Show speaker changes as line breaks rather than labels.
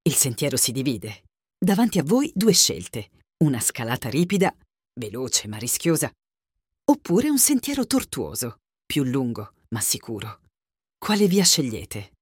Il sentiero si divide. Davanti a voi 2 scelte: una scalata ripida, veloce ma rischiosa, oppure un sentiero tortuoso, più lungo ma sicuro. Quale via scegliete?